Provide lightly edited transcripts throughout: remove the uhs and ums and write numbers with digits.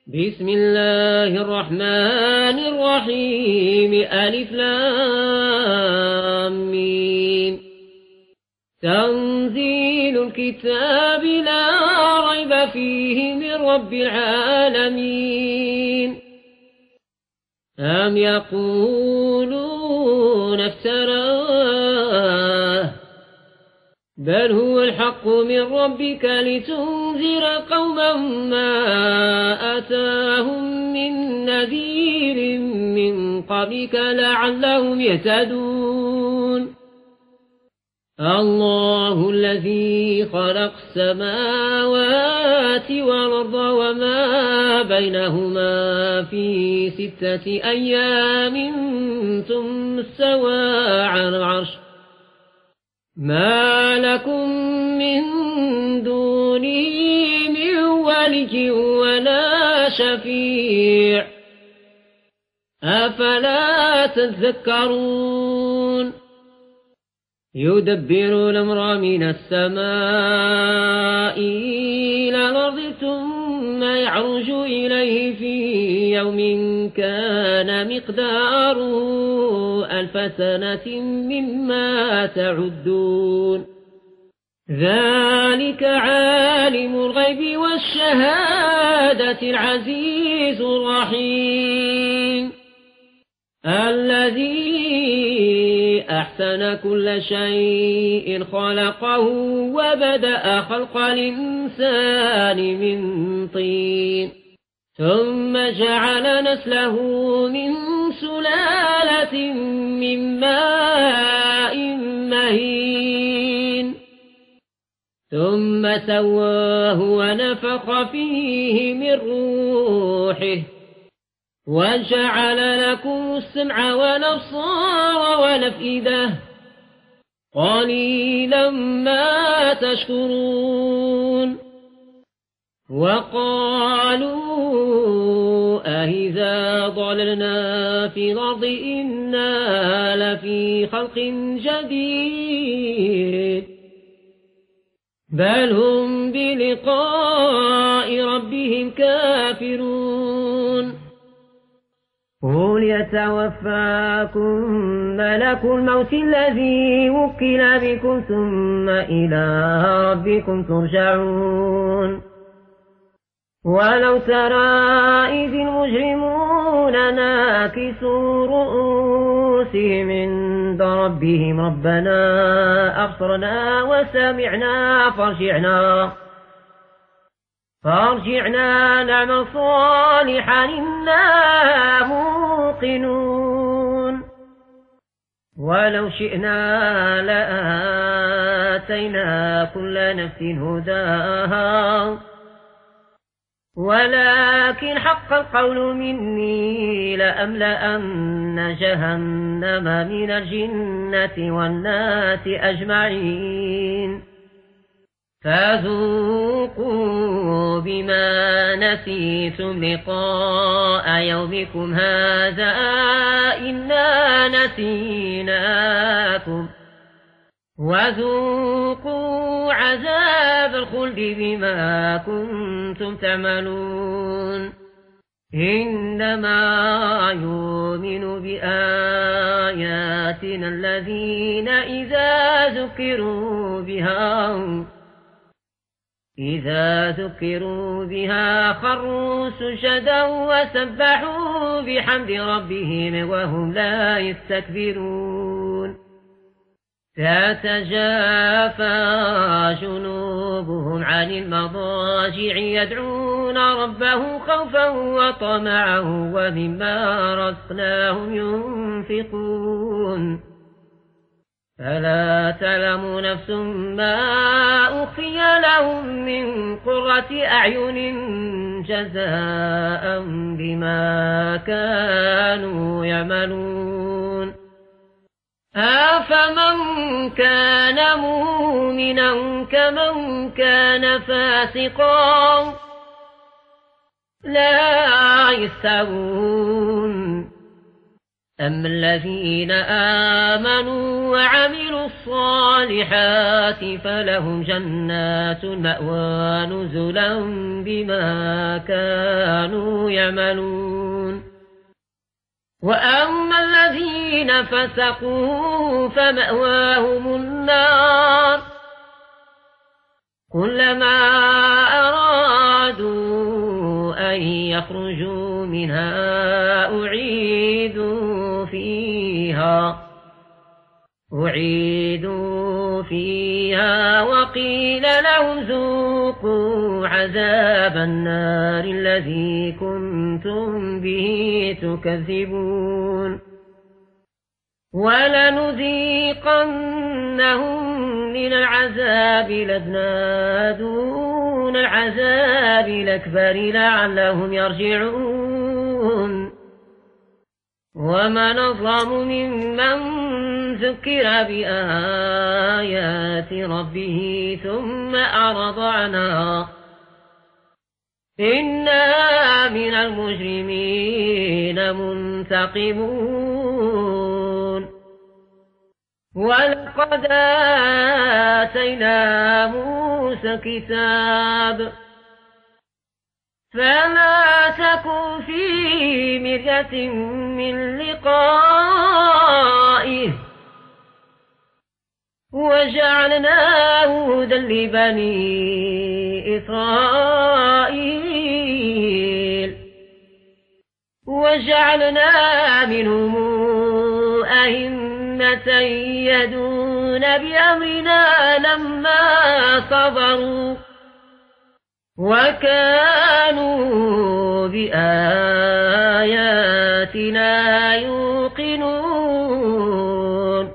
بسم الله الرحمن الرحيم ألف لام ميم. تنزيل الكتاب لا ريب فيه من رب العالمين. أم يقولون افتراه بل هو الحق من ربك لتنذر قوما ما أتاهم من نذير من قبلك لعلهم يهتدون. الله الذي خلق السماوات والأرض وما بينهما في 6 أيام ثم استوى على العرش ما لكم من دونه من ولي ولا شفيع أفلا تذكرون. يدبر الأمر من السماء إلى الأرض ثم يعرج إليه في يوم كان مقداره 1000 سنة مما تعدون. ذلك عالم الغيب والشهادة العزيز الرحيم الذي أحسن كل شيء خلقه وبدأ خلق الإنسان من طين ثم جعل نسله من سلالة من ماء مهين ثم سواه ونفخ فيه من روحه وجعل لكم السمع والأبصار والأفئدة قليلا ما تشكرون. وقالوا أإذا ضللنا في الأرض إنا لفي خلق جديد بل هم بلقاء ربهم كافرون. قل يتوفاكم ملك الموت الذي وكل بكم ثم إلى ربكم ترجعون. ولو ترى إذ المجرمون ناكسوا رؤوسهم عند ربهم ربنا أبصرنا وسمعنا فارجعنا نعمل صالحا إنا موقنون. ولو شئنا لآتينا كل نفس هداها ولكن حق القول مني لأملأن جهنم من الجنة والناس أجمعين. فذوقوا بما نسيتم لقاء يومكم هذا إنا نسيناكم وذوقوا عذاب الخلد بما كنتم تعملون. إنما يؤمن بآياتنا الذين إذا ذكروا بها خروا سجدا وسبحوا بحمد ربهم وهم لا يستكبرون. تتجافى جنوبهم عن المضاجع يدعون ربهم خوفا وطمعا ومما رزقناهم ينفقون. فلا تعلم نفس ما أخفي لهم من قرة أعين جزاء بما كانوا يعملون. أفمن كان مؤمنا كمن كان فاسقا لا يستوون أما الذين آمنوا وعملوا الصالحات فلهم جنات المأوى نزلا بما كانوا يعملون وأما الذين فسقوا فمأواهم النار كلما أرادوا أن يخرجوا منها أعيدوا فيها وقيل لهم ذوقوا عذاب النار الذي كنتم به تكذبون ولنذيقنهم من العذاب الأدنى دون العذاب الأكبر لعلهم يرجعون ومن أظلم ممن ذكر بآيات ربه ثم أعرض عنها إنا من المجرمين منتقمون ولقد آتينا موسى كتاب فلا تكن في مرية من لقائه وجعلناه هدى لبني إسرائيل وجعلنا منهم أئمة يهدون بأمرنا لما صبروا وكانوا بآياتنا يوقنون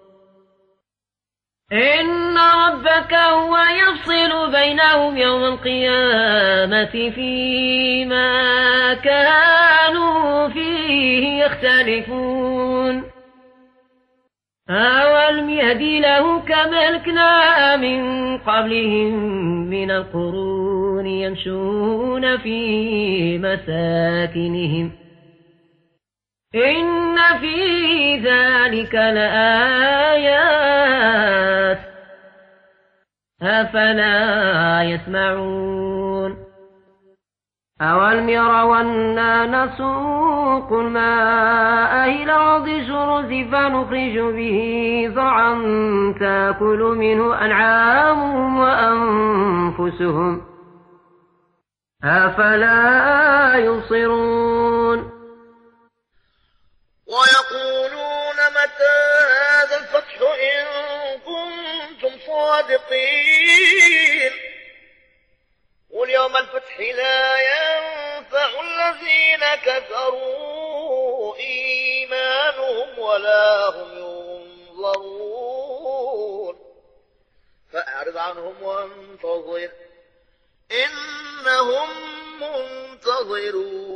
إن ربك هو يفصل بينهم يوم القيامة فيما كانوا فيه يختلفون أولم يهد له كما أهلكنا من قبلهم من القرون يمشون في مساكنهم إن في ذلك لآيات أفلا يسمعون أولم يروا أنا نسوق الماء إلى الأرض الجرز فنخرج به زرعا تأكل منه أنعامهم وأنفسهم أفلا يبصرون ويقولون متى هذا الفتح إن كنتم صادقين قل يوم الفتح لا ينفع الذين كفروا إيمانهم ولا هم ينظرون فأعرض عنهم وانتظر إنهم منتظرون